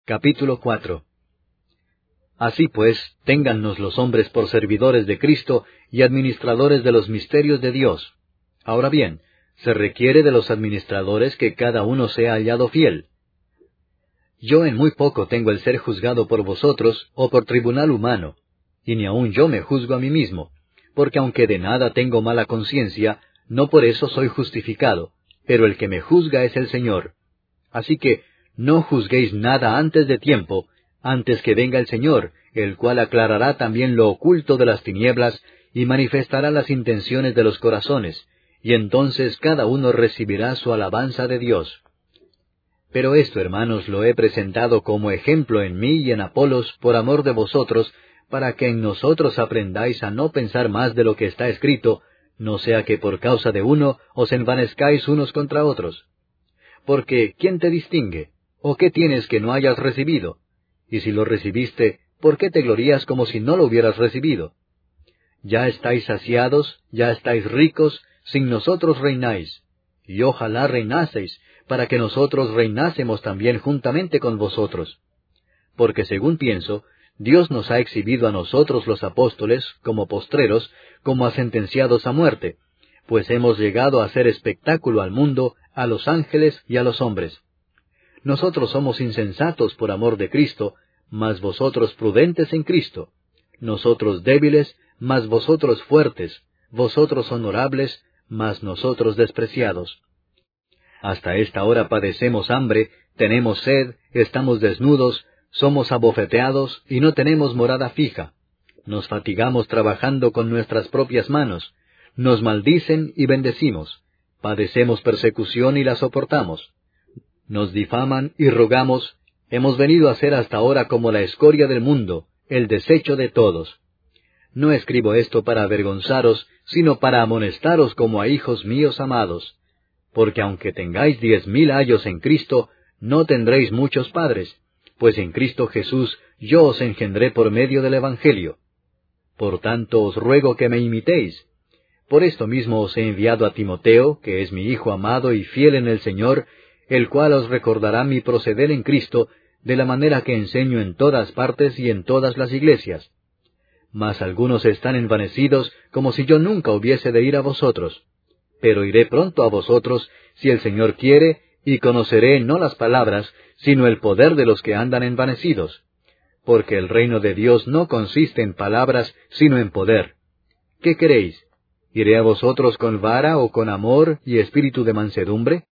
Capítulo 4. Así pues, téngannos los hombres por servidores de Cristo y administradores de los misterios de Dios. Ahora bien, se requiere de los administradores que cada uno sea hallado fiel. Yo en muy poco tengo el ser juzgado por vosotros o por tribunal humano, y ni aun yo me juzgo a mí mismo, porque aunque de nada tengo mala conciencia, no por eso soy justificado, pero el que me juzga es el Señor. Así que no juzguéis nada antes de tiempo, antes que venga el Señor, el cual aclarará también lo oculto de las tinieblas y manifestará las intenciones de los corazones, y entonces cada uno recibirá su alabanza de Dios. Pero esto, hermanos, lo he presentado como ejemplo en mí y en Apolos por amor de vosotros, para que en nosotros aprendáis a no pensar más de lo que está escrito, no sea que por causa de uno os envanezcáis unos contra otros. Porque, ¿quién te distingue? ¿O qué tienes que no hayas recibido? Y si lo recibiste, ¿por qué te glorías como si no lo hubieras recibido? Ya estáis saciados, ya estáis ricos, sin nosotros reináis. Y ojalá reinaseis, para que nosotros reinásemos también juntamente con vosotros. Porque según pienso, Dios nos ha exhibido a nosotros los apóstoles, como postreros, como a sentenciados a muerte, pues hemos llegado a hacer espectáculo al mundo, a los ángeles y a los hombres. Nosotros somos insensatos por amor de Cristo, mas vosotros prudentes en Cristo. Nosotros débiles, mas vosotros fuertes. Vosotros honorables, mas nosotros despreciados. Hasta esta hora padecemos hambre, tenemos sed, estamos desnudos, somos abofeteados y no tenemos morada fija. Nos fatigamos trabajando con nuestras propias manos. Nos maldicen y bendecimos. Padecemos persecución y la soportamos. Nos difaman y rogamos. Hemos venido a ser hasta ahora como la escoria del mundo, el desecho de todos. No escribo esto para avergonzaros, sino para amonestaros como a hijos míos amados. Porque aunque tengáis 10,000 ayos en Cristo, no tendréis muchos padres, pues en Cristo Jesús yo os engendré por medio del Evangelio. Por tanto os ruego que me imitéis. Por esto mismo os he enviado a Timoteo, que es mi hijo amado y fiel en el Señor, el cual os recordará mi proceder en Cristo, de la manera que enseño en todas partes y en todas las iglesias. Mas algunos están envanecidos, como si yo nunca hubiese de ir a vosotros. Pero iré pronto a vosotros, si el Señor quiere, y conoceré no las palabras, sino el poder de los que andan envanecidos. Porque el reino de Dios no consiste en palabras, sino en poder. ¿Qué queréis? ¿Iré a vosotros con vara o con amor y espíritu de mansedumbre?